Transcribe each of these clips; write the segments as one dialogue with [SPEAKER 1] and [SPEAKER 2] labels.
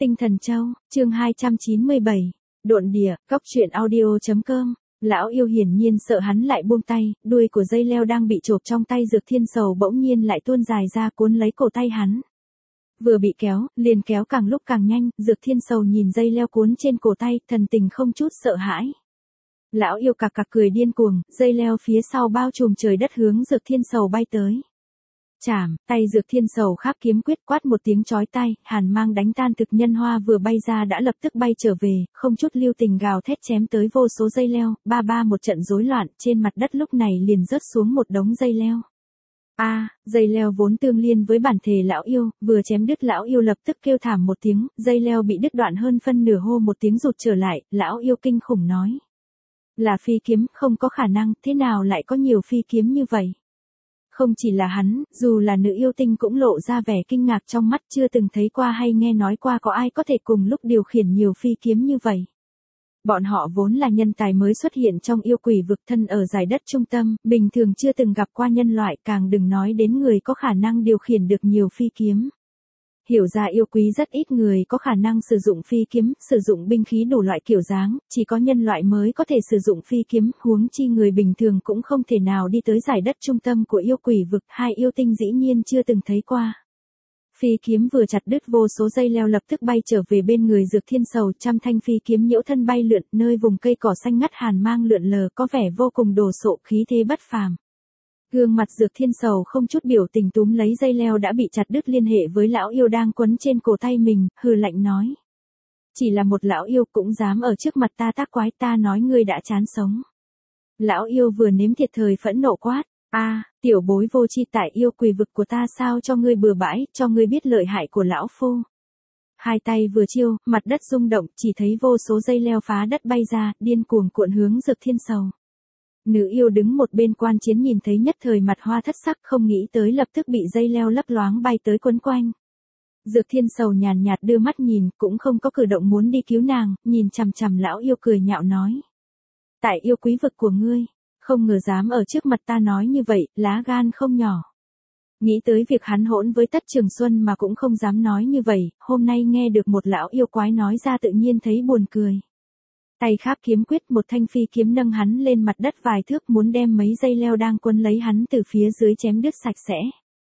[SPEAKER 1] Tinh Thần Châu, chương 297, Độn Địa, Cốc truyện audio.com. Lão yêu hiển nhiên sợ hắn lại buông tay, đuôi của dây leo đang bị chộp trong tay Dược Thiên Sầu bỗng nhiên lại tuôn dài ra cuốn lấy cổ tay hắn. Vừa bị kéo, liền kéo càng lúc càng nhanh, Dược Thiên Sầu nhìn dây leo cuốn trên cổ tay, thần tình không chút sợ hãi. Lão yêu cặc cặc cười điên cuồng, dây leo phía sau bao trùm trời đất hướng Dược Thiên Sầu bay tới. Chảm, tay Dược Thiên Sầu khắc kiếm quyết quát một tiếng chói tai, hàn mang đánh tan thực nhân hoa vừa bay ra đã lập tức bay trở về, không chút lưu tình gào thét chém tới vô số dây leo, ba một trận rối loạn, trên mặt đất lúc này liền rớt xuống một đống dây leo. Dây leo vốn tương liên với bản thể lão yêu, vừa chém đứt lão yêu lập tức kêu thảm một tiếng, dây leo bị đứt đoạn hơn phân nửa hô một tiếng rụt trở lại, lão yêu kinh khủng nói. Là phi kiếm, không có khả năng, thế nào lại có nhiều phi kiếm như vậy? Không chỉ là hắn, dù là nữ yêu tinh cũng lộ ra vẻ kinh ngạc trong mắt, chưa từng thấy qua hay nghe nói qua có ai có thể cùng lúc điều khiển nhiều phi kiếm như vậy. Bọn họ vốn là nhân tài mới xuất hiện trong yêu quỷ vực, thân ở giải đất trung tâm, bình thường chưa từng gặp qua nhân loại, càng đừng nói đến người có khả năng điều khiển được nhiều phi kiếm. Hiểu ra yêu quý rất ít người có khả năng sử dụng phi kiếm, sử dụng binh khí đủ loại kiểu dáng, chỉ có nhân loại mới có thể sử dụng phi kiếm, huống chi người bình thường cũng không thể nào đi tới giải đất trung tâm của yêu quỷ vực, hai yêu tinh dĩ nhiên chưa từng thấy qua. Phi kiếm vừa chặt đứt vô số dây leo lập tức bay trở về bên người Dược Thiên Sầu, trăm thanh phi kiếm nhiễu thân bay lượn, nơi vùng cây cỏ xanh ngắt hàn mang lượn lờ có vẻ vô cùng đồ sộ, khí thế bất phàm. Gương mặt Dược Thiên Sầu không chút biểu tình túm lấy dây leo đã bị chặt đứt liên hệ với lão yêu đang quấn trên cổ tay mình, hừ lạnh nói. Chỉ là một lão yêu cũng dám ở trước mặt ta tác quái, ta nói ngươi đã chán sống. Lão yêu vừa nếm thiệt thời phẫn nộ quát. Tiểu bối vô tri, tại yêu quỷ vực của ta sao cho ngươi bừa bãi, cho ngươi biết lợi hại của lão phu. Hai tay vừa chiêu, mặt đất rung động, chỉ thấy vô số dây leo phá đất bay ra, điên cuồng cuộn hướng Dược Thiên Sầu. Nữ yêu đứng một bên quan chiến nhìn thấy nhất thời mặt hoa thất sắc, không nghĩ tới lập tức bị dây leo lấp loáng bay tới quấn quanh. Dược Thiên Sầu nhàn nhạt đưa mắt nhìn, cũng không có cử động muốn đi cứu nàng, nhìn chằm chằm lão yêu cười nhạo nói. Tại yêu quý vực của ngươi, không ngờ dám ở trước mặt ta nói như vậy, lá gan không nhỏ. Nghĩ tới việc hắn hỗn với Tất Trường Xuân mà cũng không dám nói như vậy, hôm nay nghe được một lão yêu quái nói ra tự nhiên thấy buồn cười. Tay khắc kiếm quyết, một thanh phi kiếm nâng hắn lên mặt đất vài thước, muốn đem mấy dây leo đang quấn lấy hắn từ phía dưới chém đứt sạch sẽ.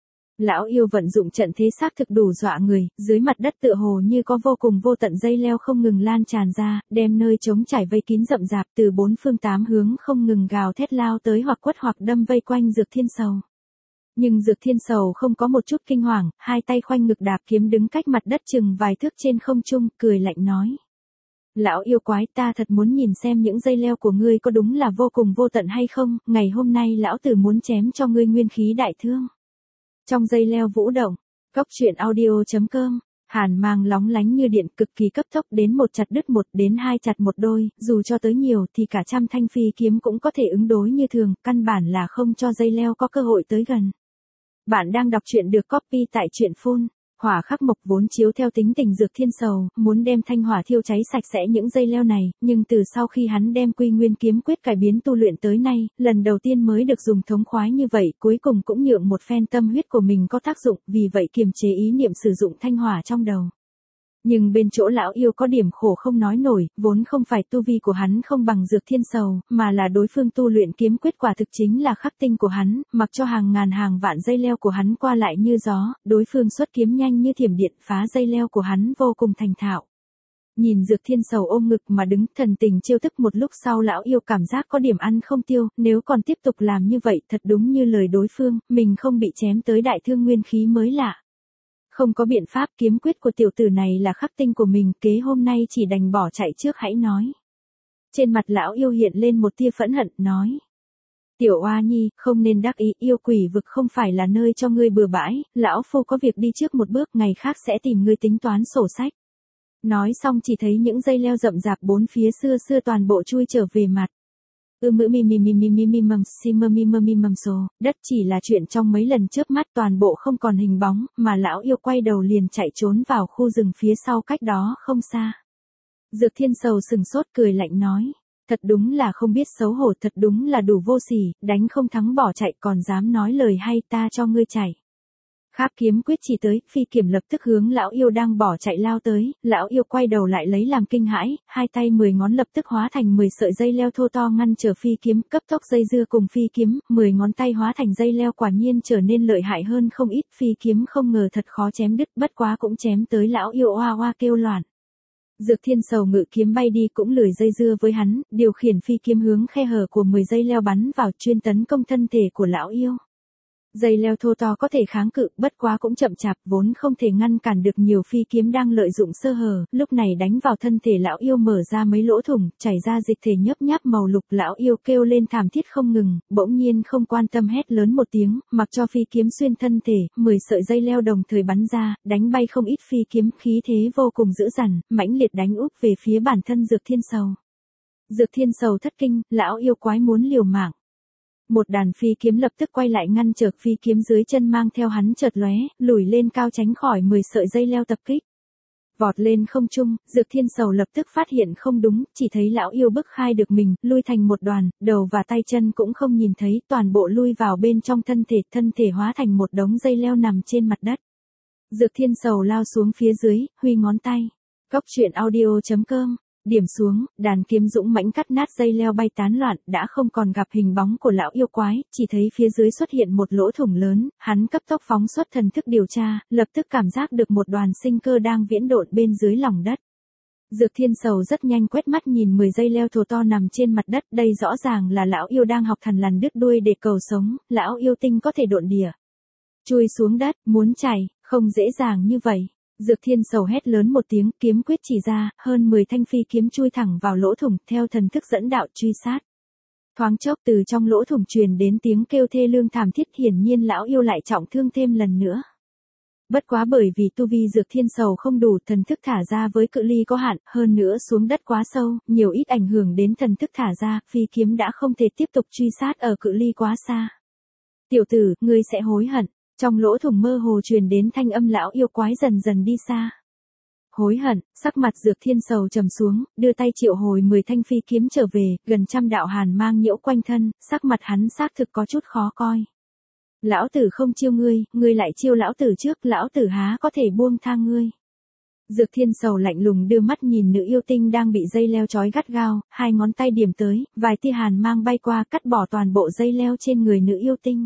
[SPEAKER 1] Lão yêu vận dụng trận thế xác thực đủ dọa người, dưới mặt đất tựa hồ như có vô cùng vô tận dây leo không ngừng lan tràn ra, đem nơi trống trải vây kín rậm rạp, từ bốn phương tám hướng không ngừng gào thét lao tới hoặc quất hoặc đâm vây quanh Dược Thiên Sầu. Nhưng Dược Thiên Sầu không có một chút kinh hoàng, hai tay khoanh ngực đạp kiếm đứng cách mặt đất chừng vài thước trên không trung, cười lạnh nói. Lão yêu quái, ta thật muốn nhìn xem những dây leo của ngươi có đúng là vô cùng vô tận hay không, ngày hôm nay lão tử muốn chém cho ngươi nguyên khí đại thương. Trong dây leo vũ động, Cốc truyện audio.com, hàn mang lóng lánh như điện, cực kỳ cấp tốc, đến một chặt đứt một, đến hai chặt một đôi, dù cho tới nhiều thì cả trăm thanh phi kiếm cũng có thể ứng đối như thường, căn bản là không cho dây leo có cơ hội tới gần. Bạn đang đọc truyện được copy tại truyện phun. Hỏa khắc mộc vốn chiếu theo tính tình Dược Thiên Sầu, muốn đem thanh hỏa thiêu cháy sạch sẽ những dây leo này, nhưng từ sau khi hắn đem Quy Nguyên kiếm quyết cải biến tu luyện tới nay, lần đầu tiên mới được dùng thống khoái như vậy, cuối cùng cũng nhượng một phen tâm huyết của mình có tác dụng, vì vậy kiềm chế ý niệm sử dụng thanh hỏa trong đầu. Nhưng bên chỗ lão yêu có điểm khổ không nói nổi, vốn không phải tu vi của hắn không bằng Dược Thiên Sầu, mà là đối phương tu luyện kiếm quyết quả thực chính là khắc tinh của hắn, mặc cho hàng ngàn hàng vạn dây leo của hắn qua lại như gió, đối phương xuất kiếm nhanh như thiểm điện, phá dây leo của hắn vô cùng thành thạo. Nhìn Dược Thiên Sầu ôm ngực mà đứng, thần tình chiêu thức, một lúc sau lão yêu cảm giác có điểm ăn không tiêu, nếu còn tiếp tục làm như vậy thật đúng như lời đối phương, mình không bị chém tới đại thương nguyên khí mới lạ. Không có biện pháp, kiếm quyết của tiểu tử này là khắc tinh của mình, kế hôm nay chỉ đành bỏ chạy trước hãy nói. Trên mặt lão yêu hiện lên một tia phẫn hận, nói. Tiểu oa nhi, không nên đắc ý, yêu quỷ vực không phải là nơi cho ngươi bừa bãi, lão phu có việc đi trước một bước, ngày khác sẽ tìm ngươi tính toán sổ sách. Nói xong chỉ thấy những dây leo rậm rạp bốn phía xưa toàn bộ chui trở về mặt. Đất chỉ là chuyện trong mấy lần chớp mắt, toàn bộ không còn hình bóng, mà lão yêu quay đầu liền chạy trốn vào khu rừng phía sau cách đó không xa. Dược Thiên Sầu sừng sốt cười lạnh nói. Thật đúng là không biết xấu hổ, thật đúng là đủ vô sỉ, đánh không thắng bỏ chạy còn dám nói lời hay, ta cho ngươi chạy. Kháp kiếm quyết chỉ tới, phi kiếm lập tức hướng lão yêu đang bỏ chạy lao tới, lão yêu quay đầu lại lấy làm kinh hãi, hai tay 10 ngón lập tức hóa thành 10 sợi dây leo thô to ngăn trở phi kiếm, cấp tốc dây dưa cùng phi kiếm, 10 ngón tay hóa thành dây leo quả nhiên trở nên lợi hại hơn không ít, phi kiếm không ngờ thật khó chém đứt, bất quá cũng chém tới lão yêu oa oa kêu loạn. Dược Thiên Sầu ngự kiếm bay đi cũng lười dây dưa với hắn, điều khiển phi kiếm hướng khe hở của 10 dây leo bắn vào chuyên tấn công thân thể của lão yêu. Dây leo thô to có thể kháng cự, bất quá cũng chậm chạp, vốn không thể ngăn cản được nhiều phi kiếm đang lợi dụng sơ hở, lúc này đánh vào thân thể lão yêu mở ra mấy lỗ thủng, chảy ra dịch thể nhấp nháp màu lục, lão yêu kêu lên thảm thiết không ngừng, bỗng nhiên không quan tâm hét lớn một tiếng, mặc cho phi kiếm xuyên thân thể, 10 sợi dây leo đồng thời bắn ra, đánh bay không ít phi kiếm, khí thế vô cùng dữ dằn, mãnh liệt đánh úp về phía bản thân Dược Thiên Sầu. Dược Thiên Sầu thất kinh, lão yêu quái muốn liều mạng. Một đàn phi kiếm lập tức quay lại ngăn trở phi kiếm dưới chân mang theo hắn chợt lóe, lùi lên cao tránh khỏi 10 sợi dây leo tập kích. Vọt lên không trung, Dược Thiên Sầu lập tức phát hiện không đúng, chỉ thấy lão yêu bức khai được mình, lui thành một đoàn, đầu và tay chân cũng không nhìn thấy, toàn bộ lui vào bên trong thân thể hóa thành một đống dây leo nằm trên mặt đất. Dược Thiên Sầu lao xuống phía dưới, huy ngón tay. Goctruyện.audio.com Điểm xuống, đàn kiếm dũng mãnh cắt nát dây leo bay tán loạn, đã không còn gặp hình bóng của lão yêu quái, chỉ thấy phía dưới xuất hiện một lỗ thủng lớn, hắn cấp tốc phóng xuất thần thức điều tra, lập tức cảm giác được một đoàn sinh cơ đang viễn độn bên dưới lòng đất. Dược Thiên Sầu rất nhanh quét mắt nhìn 10 dây leo thô to nằm trên mặt đất, đây rõ ràng là lão yêu đang học thần lằn đứt đuôi để cầu sống, lão yêu tinh có thể độn địa. Chui xuống đất, muốn chạy, không dễ dàng như vậy. Dược Thiên Sầu hét lớn một tiếng, kiếm quyết chỉ ra, hơn 10 thanh phi kiếm chui thẳng vào lỗ thủng, theo thần thức dẫn đạo truy sát. Thoáng chốc từ trong lỗ thủng truyền đến tiếng kêu thê lương thảm thiết, hiển nhiên lão yêu lại trọng thương thêm lần nữa. Bất quá bởi vì tu vi Dược Thiên Sầu không đủ, thần thức thả ra với cự ly có hạn, hơn nữa xuống đất quá sâu, nhiều ít ảnh hưởng đến thần thức thả ra, phi kiếm đã không thể tiếp tục truy sát ở cự ly quá xa. Tiểu tử, ngươi sẽ hối hận. Trong lỗ thủng mơ hồ truyền đến thanh âm lão yêu quái dần dần đi xa. Hối hận, sắc mặt Dược Thiên Sầu trầm xuống, đưa tay triệu hồi 10 thanh phi kiếm trở về, gần trăm đạo hàn mang nhiễu quanh thân, sắc mặt hắn xác thực có chút khó coi. Lão tử không chiêu ngươi lại chiêu lão tử trước, lão tử há có thể buông tha ngươi. Dược Thiên Sầu lạnh lùng đưa mắt nhìn nữ yêu tinh đang bị dây leo trói gắt gao, hai ngón tay điểm tới, vài tia hàn mang bay qua cắt bỏ toàn bộ dây leo trên người nữ yêu tinh.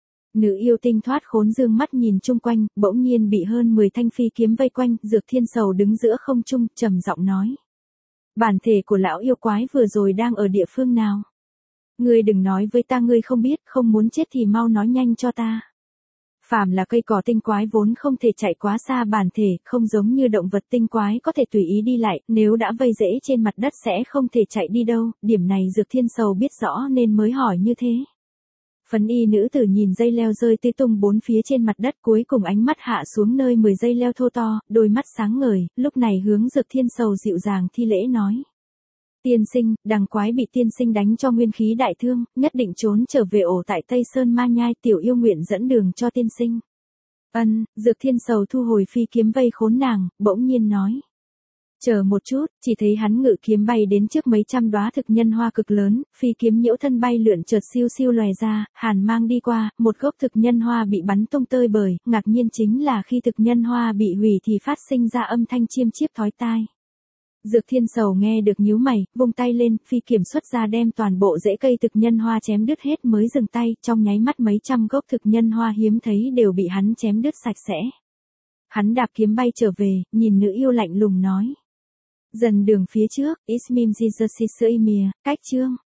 [SPEAKER 1] Nữ yêu tinh thoát khốn dương mắt nhìn chung quanh, bỗng nhiên bị hơn 10 thanh phi kiếm vây quanh, Dược Thiên Sầu đứng giữa không trung, trầm giọng nói. Bản thể của lão yêu quái vừa rồi đang ở địa phương nào? Ngươi đừng nói với ta ngươi không biết, không muốn chết thì mau nói nhanh cho ta. Phàm là cây cỏ tinh quái vốn không thể chạy quá xa bản thể, không giống như động vật tinh quái có thể tùy ý đi lại, nếu đã vây rễ trên mặt đất sẽ không thể chạy đi đâu, điểm này Dược Thiên Sầu biết rõ nên mới hỏi như thế. Phấn y nữ tử nhìn dây leo rơi tứ tung bốn phía trên mặt đất, cuối cùng ánh mắt hạ xuống nơi 10 dây leo thô to, đôi mắt sáng ngời, lúc này hướng Dược Thiên Sầu dịu dàng thi lễ nói. Tiên sinh, đằng quái bị tiên sinh đánh cho nguyên khí đại thương, nhất định trốn trở về ổ tại Tây Sơn Ma Nhai, tiểu yêu nguyện dẫn đường cho tiên sinh. Dược Thiên Sầu thu hồi phi kiếm vây khốn nàng, bỗng nhiên nói. Chờ một chút, chỉ thấy hắn ngự kiếm bay đến trước mấy trăm đóa thực nhân hoa cực lớn, phi kiếm nhiễu thân bay lượn chợt siêu siêu lòe ra, hàn mang đi qua, một gốc thực nhân hoa bị bắn tung tơi bời, ngạc nhiên chính là khi thực nhân hoa bị hủy thì phát sinh ra âm thanh chiêm chiếp thói tai. Dược Thiên Sầu nghe được nhíu mày, vung tay lên, phi kiếm xuất ra đem toàn bộ rễ cây thực nhân hoa chém đứt hết mới dừng tay, trong nháy mắt mấy trăm gốc thực nhân hoa hiếm thấy đều bị hắn chém đứt sạch sẽ. Hắn đạp kiếm bay trở về, nhìn nữ yêu lạnh lùng nói. Dần đường phía trước, Ismim Jizasismir, cách chương.